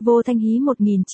Vô Thanh Hí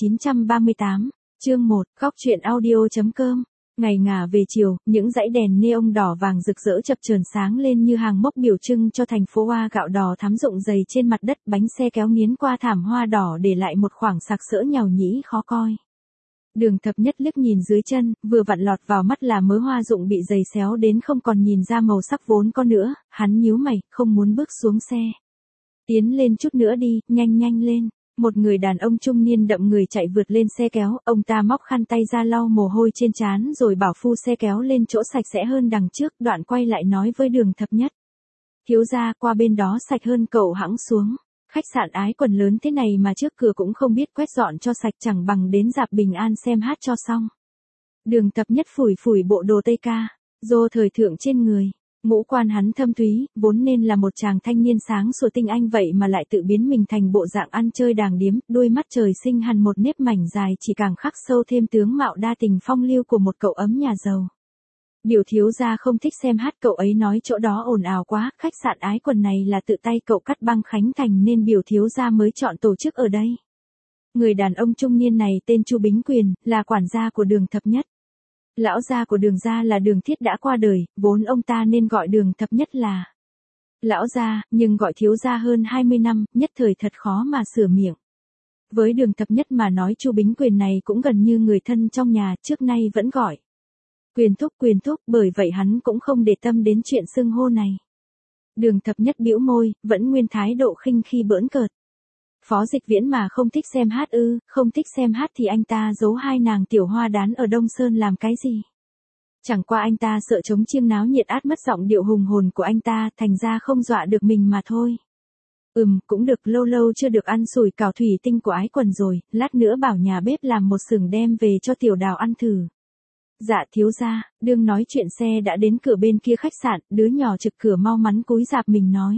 1938, chương 1, góc truyện audio.com. Ngày ngả về chiều, những dãy đèn neon đỏ vàng rực rỡ chập chờn sáng lên như hàng mốc biểu trưng cho thành phố hoa gạo đỏ thắm rụng dày trên mặt đất, bánh xe kéo nghiến qua thảm hoa đỏ để lại một khoảng sặc sỡ nhàu nhĩ khó coi. Đường Thập Nhất liếc nhìn dưới chân, vừa vặn lọt vào mắt là mớ hoa rụng bị giày xéo đến không còn nhìn ra màu sắc vốn có nữa, hắn nhíu mày, không muốn bước xuống xe. Tiến lên chút nữa đi, nhanh nhanh lên. Một người đàn ông trung niên đậm người chạy vượt lên xe kéo, ông ta móc khăn tay ra lau mồ hôi trên trán rồi bảo phu xe kéo lên chỗ sạch sẽ hơn đằng trước, đoạn quay lại nói với Đường Thập Nhất. Thiếu gia, qua bên đó sạch hơn, cậu hẵng xuống. Khách sạn Ái Quần lớn thế này mà trước cửa cũng không biết quét dọn cho sạch, chẳng bằng đến rạp Bình An xem hát cho xong. Đường Thập Nhất phủi phủi bộ đồ Tây ca, rô thời thượng trên người. Ngũ quan hắn thâm thúy, vốn nên là một chàng thanh niên sáng sủa tinh anh vậy mà lại tự biến mình thành bộ dạng ăn chơi đàng điếm, đôi mắt trời sinh hằn một nếp mảnh dài chỉ càng khắc sâu thêm tướng mạo đa tình phong lưu của một cậu ấm nhà giàu. Biểu thiếu gia không thích xem hát, cậu ấy nói chỗ đó ồn ào quá, khách sạn Ái Quần này là tự tay cậu cắt băng khánh thành nên biểu thiếu gia mới chọn tổ chức ở đây. Người đàn ông trung niên này tên Chu Bính Quyền, là quản gia của Đường Thập Nhất. Lão gia của Đường gia là Đường Thiết đã qua đời, vốn ông ta nên gọi Đường Thập Nhất là lão gia, nhưng gọi thiếu gia hơn 20 năm, nhất thời thật khó mà sửa miệng. Với Đường Thập Nhất mà nói, Chu Bính Quyền này cũng gần như người thân trong nhà, trước nay vẫn gọi Quyền thúc, bởi vậy hắn cũng không để tâm đến chuyện xưng hô này. Đường Thập Nhất bĩu môi, vẫn nguyên thái độ khinh khi bỡn cợt. Phó Dịch Viễn mà không thích xem hát ư? Không thích xem hát thì anh ta giấu hai nàng tiểu hoa đán ở Đông Sơn làm cái gì? Chẳng qua anh ta sợ trống chiêng náo nhiệt át mất giọng điệu hùng hồn của anh ta, thành ra không dọa được mình mà thôi. Cũng được, lâu lâu chưa được ăn sủi cảo thủy tinh của Ái Quần rồi, lát nữa bảo nhà bếp làm một xửng đem về cho tiểu Đào ăn thử. Dạ thiếu gia. Đương nói chuyện xe đã đến cửa bên kia khách sạn, đứa nhỏ trực cửa mau mắn cúi rạp mình nói.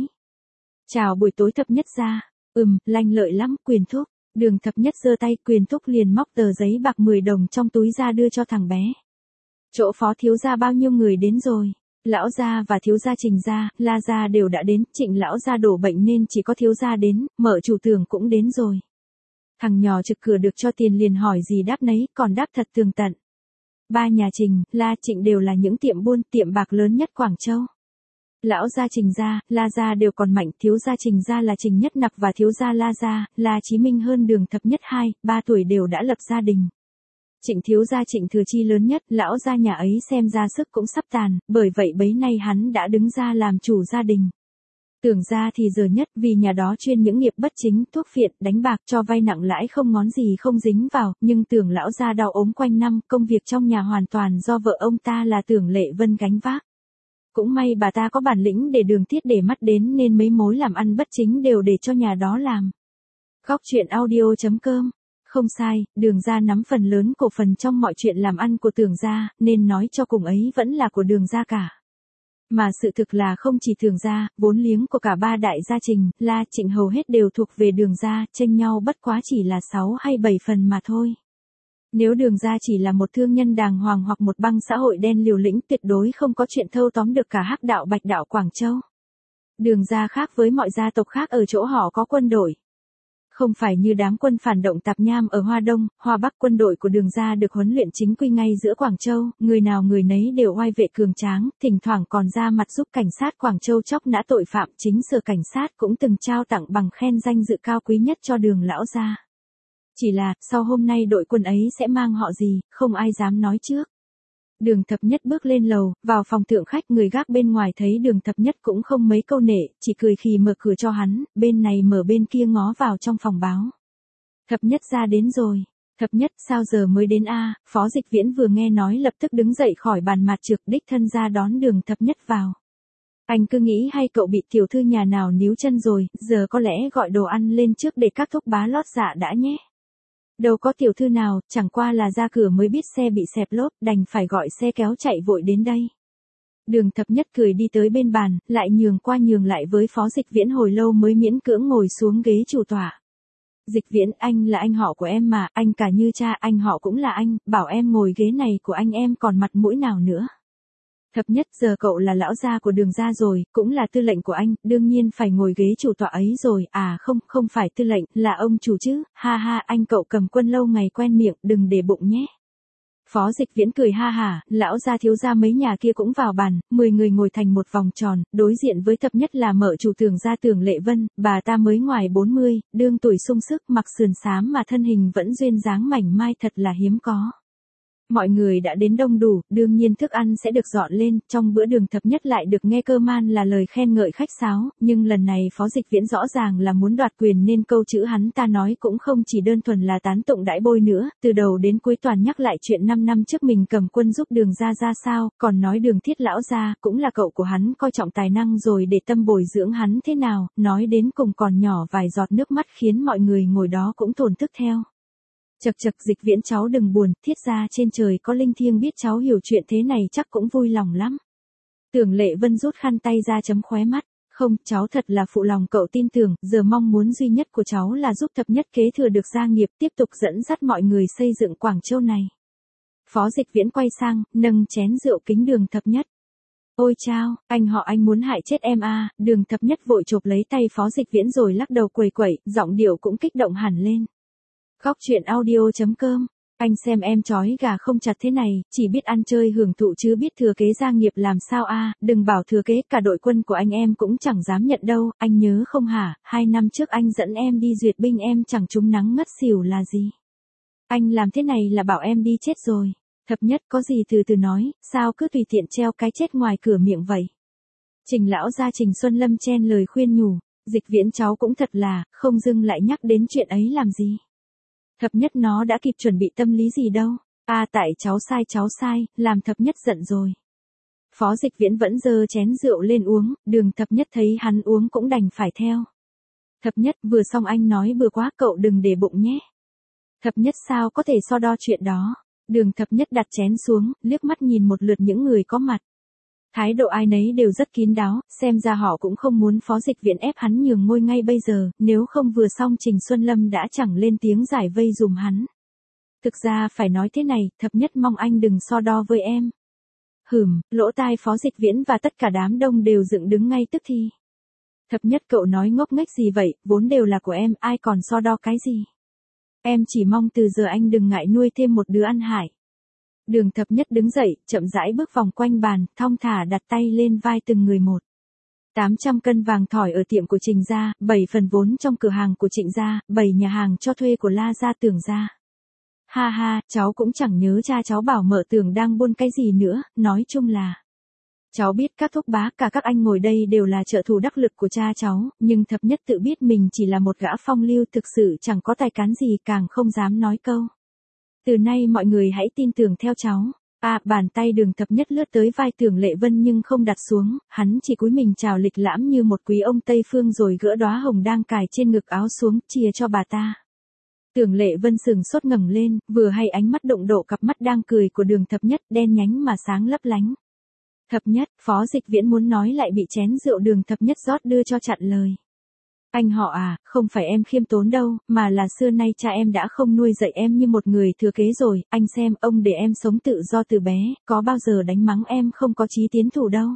Chào buổi tối Thập Nhất gia. Lanh lợi lắm, Quyền thúc. Đường Thập Nhất giơ tay, Quyền thúc liền móc tờ giấy bạc 10 đồng trong túi ra đưa cho thằng bé. Chỗ phó thiếu gia bao nhiêu người đến rồi? Lão gia và thiếu gia Trình gia, La gia đều đã đến, Trịnh lão gia đổ bệnh nên chỉ có thiếu gia đến, Mở chủ tưởng cũng đến rồi. Thằng nhỏ trực cửa được cho tiền liền hỏi gì đáp nấy, còn đáp thật tường tận. Ba nhà Trình, La, Trịnh đều là những tiệm buôn, tiệm bạc lớn nhất Quảng Châu. Lão gia Trình gia, La gia đều còn mạnh, thiếu gia Trình gia là Trình Nhất Nặc và thiếu gia La gia, La Chí Minh hơn Đường Thập Nhất 2-3 tuổi đều đã lập gia đình. Trịnh thiếu gia Trịnh Thừa Chi lớn nhất, lão gia nhà ấy xem ra sức cũng sắp tàn, bởi vậy bấy nay hắn đã đứng ra làm chủ gia đình. Tưởng gia thì giờ nhất, vì nhà đó chuyên những nghiệp bất chính, thuốc phiện, đánh bạc, cho vay nặng lãi không ngón gì không dính vào, nhưng Tưởng lão gia đau ốm quanh năm, công việc trong nhà hoàn toàn do vợ ông ta là Tưởng Lệ Vân gánh vác. Cũng may bà ta có bản lĩnh để Đường Thiết để mắt đến nên mấy mối làm ăn bất chính đều để cho nhà đó làm. Góc truyện audio.com. Không sai, Đường gia nắm phần lớn cổ phần trong mọi chuyện làm ăn của Tưởng gia, nên nói cho cùng ấy vẫn là của Đường gia cả. Mà sự thực là không chỉ Tưởng gia, vốn liếng của cả ba đại gia Trình, La, Trịnh hầu hết đều thuộc về Đường gia, chênh nhau bất quá chỉ là 6 hay 7 phần mà thôi. Nếu Đường gia chỉ là một thương nhân đàng hoàng hoặc một băng xã hội đen liều lĩnh, tuyệt đối không có chuyện thâu tóm được cả Hắc đạo Bạch đạo Quảng Châu. Đường gia khác với mọi gia tộc khác ở chỗ họ có quân đội. Không phải như đám quân phản động tạp nham ở Hoa Đông, Hoa Bắc, quân đội của Đường gia được huấn luyện chính quy ngay giữa Quảng Châu, người nào người nấy đều oai vệ cường tráng, thỉnh thoảng còn ra mặt giúp cảnh sát Quảng Châu chóc nã tội phạm, chính sở cảnh sát cũng từng trao tặng bằng khen danh dự cao quý nhất cho Đường lão gia. Chỉ là, sau hôm nay đội quân ấy sẽ mang họ gì, không ai dám nói trước. Đường Thập Nhất bước lên lầu, vào phòng thượng khách, người gác bên ngoài thấy Đường Thập Nhất cũng không mấy câu nệ, chỉ cười khì mở cửa cho hắn, bên này mở bên kia ngó vào trong phòng báo. Thập Nhất ra đến rồi. Thập Nhất, sao giờ mới đến a? Phó Dịch Viễn vừa nghe nói lập tức đứng dậy khỏi bàn mặt trực, đích thân ra đón Đường Thập Nhất vào. Anh cứ nghĩ hay cậu bị tiểu thư nhà nào níu chân rồi, giờ có lẽ gọi đồ ăn lên trước để các thúc bá lót dạ đã nhé. Đâu có tiểu thư nào, chẳng qua là ra cửa mới biết xe bị xẹp lốp, đành phải gọi xe kéo chạy vội đến đây. Đường Thập Nhất cười đi tới bên bàn, lại nhường qua nhường lại với Phó Dịch Viễn hồi lâu mới miễn cưỡng ngồi xuống ghế chủ tọa. Dịch Viễn, anh là anh họ của em mà, anh cả như cha, anh họ cũng là anh, bảo em ngồi ghế này của anh em còn mặt mũi nào nữa. Thập nhất, giờ cậu là lão gia của Đường gia rồi, cũng là tư lệnh của anh, đương nhiên phải ngồi ghế chủ tọa ấy rồi, à không, không phải tư lệnh, là ông chủ chứ, ha ha, anh cậu Cầm Quân lâu ngày quen miệng, đừng để bụng nhé. Phó Dịch Viễn cười ha hả, lão gia thiếu gia mấy nhà kia cũng vào bàn, 10 người ngồi thành một vòng tròn, đối diện với Thập nhất là mợ chủ Tưởng gia Tưởng Lệ Vân, bà ta mới ngoài 40, đương tuổi sung sức, mặc sườn xám mà thân hình vẫn duyên dáng mảnh mai thật là hiếm có. Mọi người đã đến đông đủ, đương nhiên thức ăn sẽ được dọn lên, trong bữa Đường Thập nhất lại được nghe cơ man là lời khen ngợi khách sáo, nhưng lần này Phó Dịch Viễn rõ ràng là muốn đoạt quyền nên câu chữ hắn ta nói cũng không chỉ đơn thuần là tán tụng đãi bôi nữa, từ đầu đến cuối toàn nhắc lại chuyện 5 năm trước mình Cầm Quân giúp Đường gia ra sao, còn nói Đường Thiết lão gia cũng là cậu của hắn coi trọng tài năng rồi để tâm bồi dưỡng hắn thế nào, nói đến cùng còn nhỏ vài giọt nước mắt khiến mọi người ngồi đó cũng thổn thức theo. Chậc chậc, Dịch Viễn cháu đừng buồn, thiết ra trên trời có linh thiêng biết cháu hiểu chuyện thế này chắc cũng vui lòng lắm. Tưởng Lệ Vân rút khăn tay ra chấm khóe mắt, không, cháu thật là phụ lòng cậu tin tưởng, giờ mong muốn duy nhất của cháu là giúp Thập nhất kế thừa được gia nghiệp tiếp tục dẫn dắt mọi người xây dựng Quảng Châu này. Phó Dịch Viễn quay sang, nâng chén rượu kính Đường Thập nhất. Ôi chao, anh họ anh muốn hại chết em à, Đường Thập nhất vội chộp lấy tay Phó Dịch Viễn rồi lắc đầu quẩy quẩy, giọng điệu cũng kích động hẳn lên. Góc truyện audio.com, anh xem em chói gà không chặt thế này, chỉ biết ăn chơi hưởng thụ chứ biết thừa kế gia nghiệp làm sao a, đừng bảo thừa kế, cả đội quân của anh em cũng chẳng dám nhận đâu, anh nhớ không hả, 2 năm trước anh dẫn em đi duyệt binh em chẳng trúng nắng ngất xỉu là gì. Anh làm thế này là bảo em đi chết rồi. Thập nhất có gì từ từ nói, sao cứ tùy tiện treo cái chết ngoài cửa miệng vậy. Trình lão gia Trình Xuân Lâm chen lời khuyên nhủ, Dịch Viễn cháu cũng thật là, không dưng lại nhắc đến chuyện ấy làm gì. Thập nhất nó đã kịp chuẩn bị tâm lý gì đâu, tại cháu sai, làm Thập nhất giận rồi. Phó Dịch Viễn vẫn giơ chén rượu lên uống, Đường Thập nhất thấy hắn uống cũng đành phải theo. Thập nhất vừa xong anh nói bừa quá cậu đừng để bụng nhé. Thập nhất sao có thể so đo chuyện đó. Đường Thập nhất đặt chén xuống, liếc mắt nhìn một lượt những người có mặt. Thái độ ai nấy đều rất kín đáo, xem ra họ cũng không muốn Phó Dịch Viễn ép hắn nhường ngôi ngay bây giờ, nếu không vừa xong Trình Xuân Lâm đã chẳng lên tiếng giải vây dùm hắn. Thực ra phải nói thế này, Thập nhất mong anh đừng so đo với em. Lỗ tai Phó Dịch Viễn và tất cả đám đông đều dựng đứng ngay tức thì. Thập nhất cậu nói ngốc nghếch gì vậy, vốn đều là của em, ai còn so đo cái gì. Em chỉ mong từ giờ anh đừng ngại nuôi thêm một đứa ăn hại. Đường Thập nhất đứng dậy, chậm rãi bước vòng quanh bàn, thong thả đặt tay lên vai từng người một. 800 cân vàng thỏi ở tiệm của Trình gia, 7 phần vốn trong cửa hàng của Trịnh gia, 7 nhà hàng cho thuê của La gia Tưởng gia. Ha ha, cháu cũng chẳng nhớ cha cháu bảo mợ Tưởng đang buôn cái gì nữa, nói chung là. Cháu biết các thúc bá cả các anh ngồi đây đều là trợ thủ đắc lực của cha cháu, nhưng Thập nhất tự biết mình chỉ là một gã phong lưu thực sự chẳng có tài cán gì càng không dám nói câu. Từ nay mọi người hãy tin tưởng theo cháu. Bàn tay Đường Thập nhất lướt tới vai Tưởng Lệ Vân nhưng không đặt xuống, hắn chỉ cúi mình chào lịch lãm như một quý ông Tây Phương rồi gỡ đóa hồng đang cài trên ngực áo xuống, chia cho bà ta. Tưởng Lệ Vân sừng sốt ngẩng lên, vừa hay ánh mắt đụng độ cặp mắt đang cười của Đường Thập nhất, đen nhánh mà sáng lấp lánh. Thập nhất, Phó Dịch Viễn muốn nói lại bị chén rượu Đường Thập nhất rót đưa cho chặn lời. Anh họ không phải em khiêm tốn đâu, mà là xưa nay cha em đã không nuôi dạy em như một người thừa kế rồi, anh xem ông để em sống tự do từ bé, có bao giờ đánh mắng em không có chí tiến thủ đâu.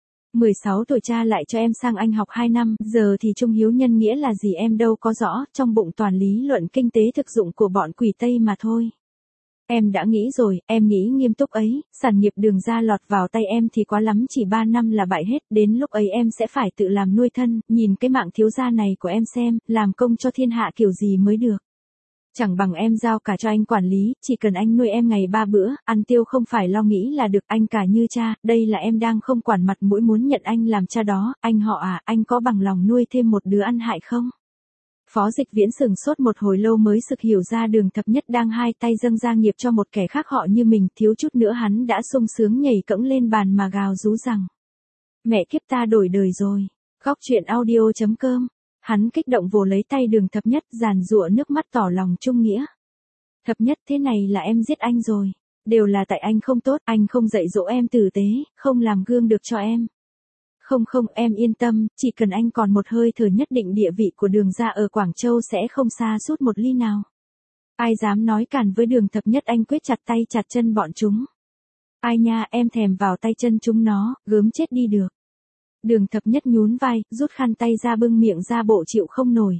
16 tuổi cha lại cho em sang Anh học 2 năm, giờ thì trung hiếu nhân nghĩa là gì em đâu có rõ, trong bụng toàn lý luận kinh tế thực dụng của bọn quỷ Tây mà thôi. Em đã nghĩ rồi, em nghĩ nghiêm túc ấy, sản nghiệp Đường gia lọt vào tay em thì quá lắm chỉ 3 năm là bại hết, đến lúc ấy em sẽ phải tự làm nuôi thân, nhìn cái mạng thiếu gia này của em xem, làm công cho thiên hạ kiểu gì mới được. Chẳng bằng em giao cả cho anh quản lý, chỉ cần anh nuôi em ngày 3 bữa, ăn tiêu không phải lo nghĩ là được, anh cả như cha, đây là em đang không quản mặt mũi muốn nhận anh làm cha đó, anh họ anh có bằng lòng nuôi thêm một đứa ăn hại không? Phó Dịch Viễn sừng sốt một hồi lâu mới sực hiểu ra Đường Thập nhất đang hai tay dâng gia nghiệp cho một kẻ khác họ như mình, thiếu chút nữa hắn đã sung sướng nhảy cẫng lên bàn mà gào rú rằng. Mẹ kiếp ta đổi đời rồi. Góc truyện audio.com. Hắn kích động vồ lấy tay Đường Thập nhất giàn giụa nước mắt tỏ lòng trung nghĩa. Thập nhất thế này là em giết anh rồi. Đều là tại anh không tốt, anh không dạy dỗ em tử tế, không làm gương được cho em. Không em yên tâm, chỉ cần anh còn một hơi thở nhất định địa vị của Đường gia ở Quảng Châu sẽ không xa sút một ly nào. Ai dám nói cản với Đường Thập nhất anh quyết chặt tay chặt chân bọn chúng. Ai nha, em thèm vào tay chân chúng nó, gớm chết đi được. Đường Thập Nhất nhún vai, rút khăn tay ra bưng miệng ra bộ chịu không nổi.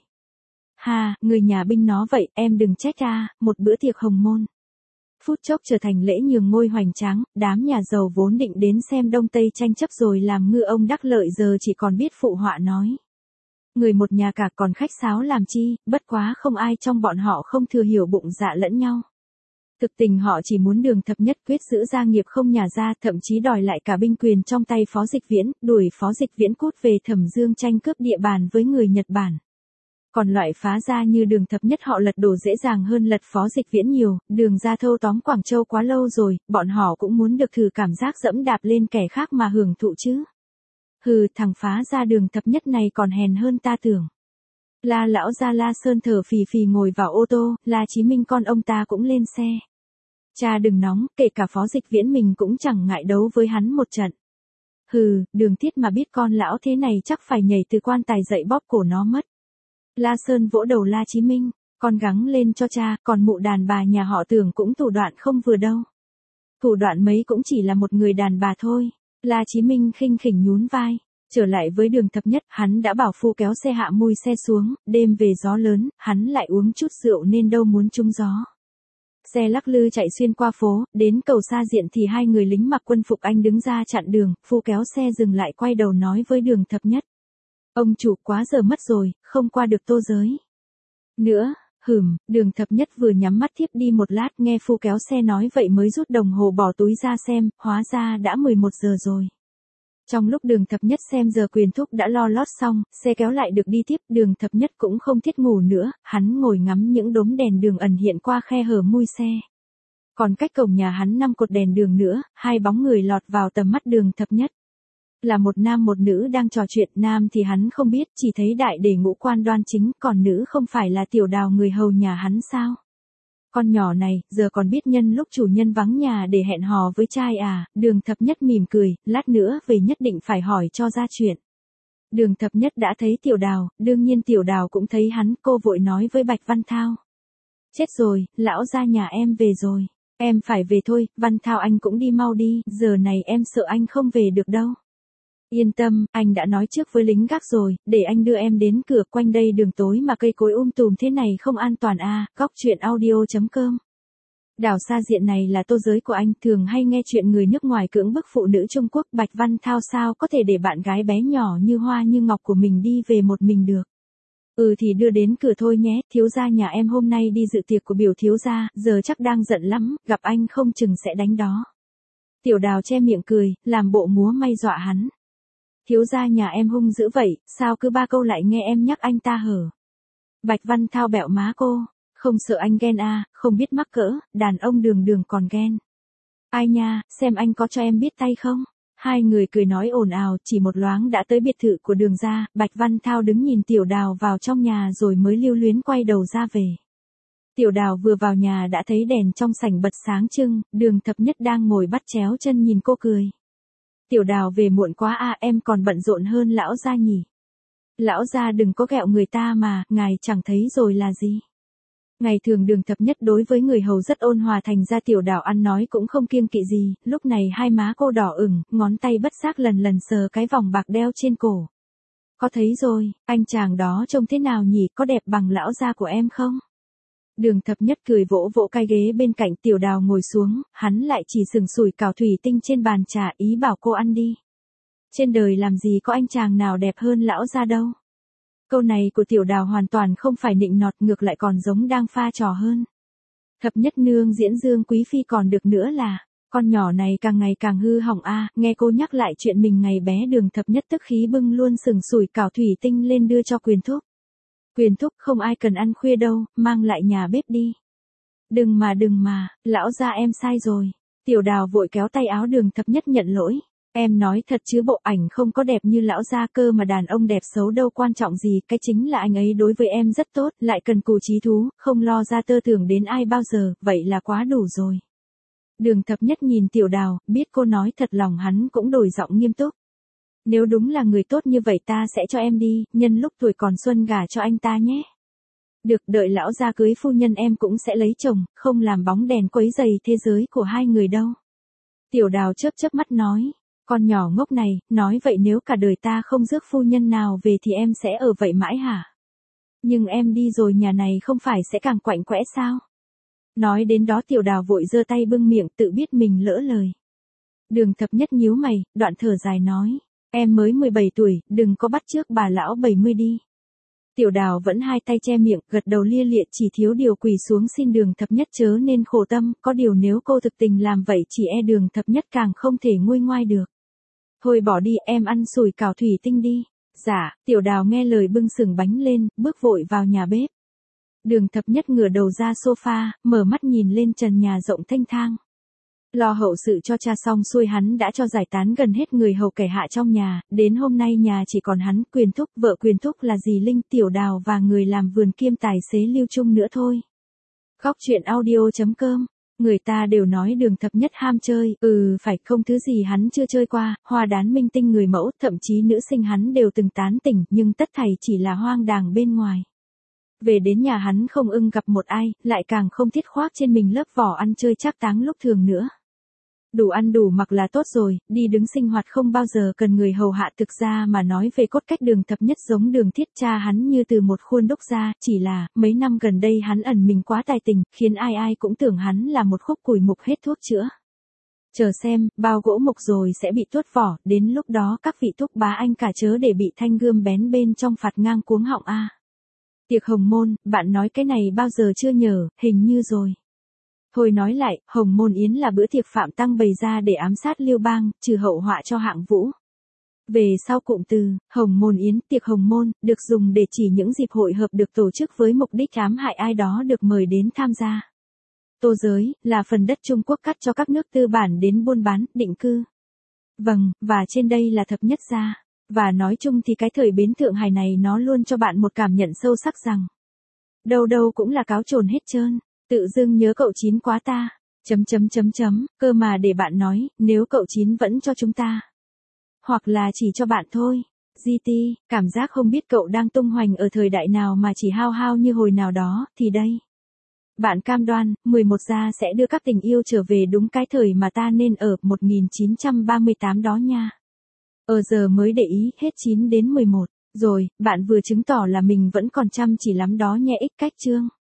Ha, người nhà binh nó vậy, em đừng trách a, một bữa tiệc hồng môn. Phút chốc trở thành lễ nhường ngôi hoành tráng, đám nhà giàu vốn định đến xem Đông Tây tranh chấp rồi làm ngư ông đắc lợi giờ chỉ còn biết phụ họa nói. Người một nhà cả còn khách sáo làm chi, bất quá không ai trong bọn họ không thừa hiểu bụng dạ lẫn nhau. Thực tình họ chỉ muốn Đường Thập Nhất quyết giữ gia nghiệp không nhả ra, thậm chí đòi lại cả binh quyền trong tay Phó Dịch Viễn, đuổi Phó Dịch Viễn cút về Thẩm Dương tranh cướp địa bàn với người Nhật Bản. Còn loại phá gia như Đường Thập Nhất họ lật đổ dễ dàng hơn lật Phó Dịch Viễn nhiều, Đường gia thâu tóm Quảng Châu quá lâu rồi, bọn họ cũng muốn được thử cảm giác dẫm đạp lên kẻ khác mà hưởng thụ chứ. Hừ, thằng phá gia Đường Thập Nhất này còn hèn hơn ta tưởng. La lão gia La Sơn thở phì phì ngồi vào ô tô, La Chí Minh con ông ta cũng lên xe. Cha đừng nóng, kể cả Phó Dịch Viễn mình cũng chẳng ngại đấu với hắn một trận. Hừ, Đường Thiết mà biết con lão thế này chắc phải nhảy từ quan tài dậy bóp cổ nó mất. La Sơn vỗ đầu La Chí Minh, con gắng lên cho cha, còn mụ đàn bà nhà họ Tưởng cũng thủ đoạn không vừa đâu. Thủ đoạn mấy cũng chỉ là một người đàn bà thôi. La Chí Minh khinh khỉnh nhún vai. Trở lại với Đường Thập Nhất, hắn đã bảo phu kéo xe hạ mui xe xuống, đêm về gió lớn, hắn lại uống chút rượu nên đâu muốn trúng gió. Xe lắc lư chạy xuyên qua phố, đến cầu Sa Diện thì hai người lính mặc quân phục Anh đứng ra chặn đường, phu kéo xe dừng lại quay đầu nói với Đường Thập Nhất. Ông chủ quá giờ mất rồi, không qua được Tô Giới. Nữa, Đường Thập Nhất vừa nhắm mắt thiếp đi một lát nghe phu kéo xe nói vậy mới rút đồng hồ bỏ túi ra xem, hóa ra đã 11 giờ rồi. Trong lúc Đường Thập Nhất xem giờ Quyền Thúc đã lo lót xong, xe kéo lại được đi tiếp, Đường Thập Nhất cũng không thiết ngủ nữa, hắn ngồi ngắm những đốm đèn đường ẩn hiện qua khe hở mui xe. Còn cách cổng nhà hắn 5 cột đèn đường nữa, hai bóng người lọt vào tầm mắt Đường Thập Nhất. Là một nam một nữ đang trò chuyện, nam thì hắn không biết, chỉ thấy đại để ngũ quan đoan chính, còn nữ không phải là Tiểu Đào người hầu nhà hắn sao? Con nhỏ này, giờ còn biết nhân lúc chủ nhân vắng nhà để hẹn hò với trai à, Đường Thập Nhất mỉm cười, lát nữa về nhất định phải hỏi cho ra chuyện. Đường Thập Nhất đã thấy Tiểu Đào, đương nhiên Tiểu Đào cũng thấy hắn, cô vội nói với Bạch Văn Thao. Chết rồi, lão gia nhà em về rồi. Em phải về thôi, Văn Thao anh cũng đi mau đi, giờ này em sợ anh không về được đâu. Yên tâm, anh đã nói trước với lính gác rồi, để anh đưa em đến cửa, quanh đây đường tối mà cây cối tùm thế này không an toàn à, goctruyện.audio.com. Đảo Sa Diện này là Tô Giới của anh, thường hay nghe chuyện người nước ngoài cưỡng bức phụ nữ Trung Quốc, Bạch Văn Thao sao có thể để bạn gái bé nhỏ như hoa như ngọc của mình đi về một mình được. Thì đưa đến cửa thôi nhé, thiếu gia nhà em hôm nay đi dự tiệc của biểu thiếu gia, giờ chắc đang giận lắm, gặp anh không chừng sẽ đánh đó. Tiểu Đào che miệng cười, làm bộ múa may dọa hắn. Thiếu gia nhà em hung dữ vậy, sao cứ 3 câu lại nghe em nhắc anh ta hở. Bạch Văn Thao bẹo má cô, không sợ anh ghen à, không biết mắc cỡ, đàn ông đường còn ghen. Ai nha, xem anh có cho em biết tay không? Hai người cười nói ồn ào, chỉ một loáng đã tới biệt thự của Đường gia, Bạch Văn Thao đứng nhìn Tiểu Đào vào trong nhà rồi mới lưu luyến quay đầu ra về. Tiểu Đào vừa vào nhà đã thấy đèn trong sảnh bật sáng trưng, Đường Thập Nhất đang ngồi bắt chéo chân nhìn cô cười. Tiểu Đào về muộn quá à, em còn bận rộn hơn lão gia nhỉ. Lão gia đừng có ghẹo người ta mà, ngài chẳng thấy rồi là gì. Ngày thường Đường Thập Nhất đối với người hầu rất ôn hòa, thành ra Tiểu Đào ăn nói cũng không kiêng kỵ gì, lúc này hai má cô đỏ ửng, ngón tay bất giác lần lần sờ cái vòng bạc đeo trên cổ. Có thấy rồi, anh chàng đó trông thế nào nhỉ, có đẹp bằng lão gia của em không? Đường Thập Nhất cười vỗ vỗ cái ghế bên cạnh, Tiểu Đào ngồi xuống, hắn lại chỉ sừng sủi cào thủy tinh trên bàn trà, ý bảo cô ăn đi. Trên đời làm gì có anh chàng nào đẹp hơn lão gia đâu. Câu này của Tiểu Đào hoàn toàn không phải nịnh nọt, ngược lại còn giống đang pha trò hơn. Thập Nhất nương diễn Dương Quý Phi còn được nữa là, con nhỏ này càng ngày càng hư hỏng a. Nghe cô nhắc lại chuyện mình ngày bé, Đường Thập Nhất tức khí bưng luôn sừng sủi cào thủy tinh lên đưa cho Quyền Thúc. Quyền Thúc không ai cần ăn khuya đâu, mang lại nhà bếp đi. Đừng mà, lão gia em sai rồi. Tiểu Đào vội kéo tay áo Đường Thập Nhất nhận lỗi. Em nói thật chứ, bộ ảnh không có đẹp như lão gia cơ mà, đàn ông đẹp xấu đâu quan trọng gì, cái chính là anh ấy đối với em rất tốt, lại cần cù trí thú, không lo ra tơ tưởng đến ai bao giờ, vậy là quá đủ rồi. Đường Thập Nhất nhìn Tiểu Đào, biết cô nói thật lòng hắn cũng đổi giọng nghiêm túc. Nếu đúng là người tốt như vậy ta sẽ cho em đi, nhân lúc tuổi còn xuân gả cho anh ta nhé. Được, đợi lão gia cưới phu nhân em cũng sẽ lấy chồng, không làm bóng đèn quấy rầy thế giới của hai người đâu. Tiểu Đào chớp chớp mắt nói, con nhỏ ngốc này, nói vậy nếu cả đời ta không rước phu nhân nào về thì em sẽ ở vậy mãi hả? Nhưng em đi rồi nhà này không phải sẽ càng quạnh quẽ sao? Nói đến đó Tiểu Đào vội giơ tay bưng miệng tự biết mình lỡ lời. Đường Thập Nhất nhíu mày, đoạn thở dài nói, em mới 17 tuổi, đừng có bắt chước bà lão 70 đi. Tiểu Đào vẫn hai tay che miệng, gật đầu lia lịa chỉ thiếu điều quỳ xuống xin Đường Thập Nhất chớ nên khổ tâm, có điều nếu cô thực tình làm vậy chỉ e Đường Thập Nhất càng không thể nguôi ngoai được. Thôi bỏ đi, em ăn sủi cảo thủy tinh đi. Dạ, Tiểu Đào nghe lời bưng sừng bánh lên, bước vội vào nhà bếp. Đường Thập Nhất ngửa đầu ra sofa, mở mắt nhìn lên trần nhà rộng thanh thang. Lo hậu sự cho cha xong xuôi hắn đã cho giải tán gần hết người hầu kẻ hạ trong nhà, đến hôm nay nhà chỉ còn hắn, Quyền Thúc, vợ Quyền Thúc là dì Linh, Tiểu Đào và người làm vườn kiêm tài xế Lưu Trung nữa thôi. Khóc chuyện audio.com. Người ta đều nói Đường Thập Nhất ham chơi, phải không thứ gì hắn chưa chơi qua, hoa đán minh tinh người mẫu, thậm chí nữ sinh hắn đều từng tán tỉnh, nhưng tất thảy chỉ là hoang đàng bên ngoài. Về đến nhà hắn không ưng gặp một ai, lại càng không thiết khoác trên mình lớp vỏ ăn chơi trác táng lúc thường nữa. Đủ ăn đủ mặc là tốt rồi, đi đứng sinh hoạt không bao giờ cần người hầu hạ, thực ra mà nói về cốt cách Đường Thập Nhất giống Đường Thiết cha hắn như từ một khuôn đúc ra, chỉ là, mấy năm gần đây hắn ẩn mình quá tài tình, khiến ai ai cũng tưởng hắn là một khúc củi mục hết thuốc chữa. Chờ xem, bao gỗ mục rồi sẽ bị tuốt vỏ, đến lúc đó các vị thúc bá anh cả chớ để bị thanh gươm bén bên trong phạt ngang cuống họng a. Tiệc hồng môn, bạn nói cái này bao giờ chưa nhờ, hình như rồi. Thôi nói lại, hồng môn yến là bữa tiệc Phạm Tăng bày ra để ám sát Liêu Bang, trừ hậu họa cho Hạng Vũ. Về sau cụm từ, hồng môn yến, tiệc hồng môn, được dùng để chỉ những dịp hội hợp được tổ chức với mục đích ám hại ai đó được mời đến tham gia. Tô giới, là phần đất Trung Quốc cắt cho các nước tư bản đến buôn bán, định cư. Vâng, và trên đây là Thập Nhất gia. Và nói chung thì cái thời bến Thượng Hải này nó luôn cho bạn một cảm nhận sâu sắc rằng đâu đâu cũng là cáo trồn hết trơn. Tự dưng nhớ cậu Chín quá ta. Cơ mà để bạn nói, nếu cậu Chín vẫn cho chúng ta. Hoặc là chỉ cho bạn thôi. GT, cảm giác không biết cậu đang tung hoành ở thời đại nào mà chỉ hao hao như hồi nào đó, thì đây. Bạn cam đoan, 11 gia sẽ đưa các tình yêu trở về đúng cái thời mà ta nên ở, 1938 đó nha. Giờ mới để ý, hết 9 đến 11. Rồi, bạn vừa chứng tỏ là mình vẫn còn chăm chỉ lắm đó nhé, ích cách chương.